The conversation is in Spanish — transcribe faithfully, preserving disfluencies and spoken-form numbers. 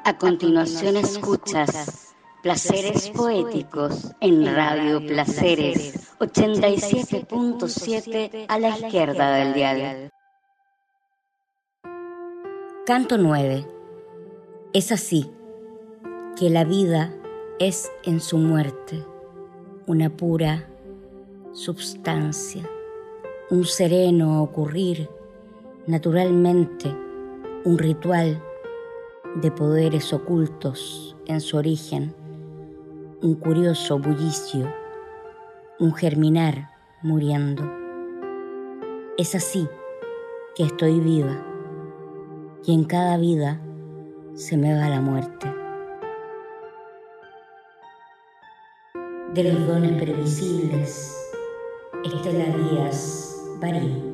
A continuación escuchas Placeres Poéticos en Radio Placeres ochenta y siete punto siete a la izquierda del dial. Canto nueve. Es así que la vida es en su muerte una pura substancia, un sereno ocurrir, naturalmente un ritual de poderes ocultos en su origen, un curioso bullicio, un germinar muriendo. Es así que estoy viva y en cada vida se me va la muerte. De los dones previsibles, Estela Díaz Barí.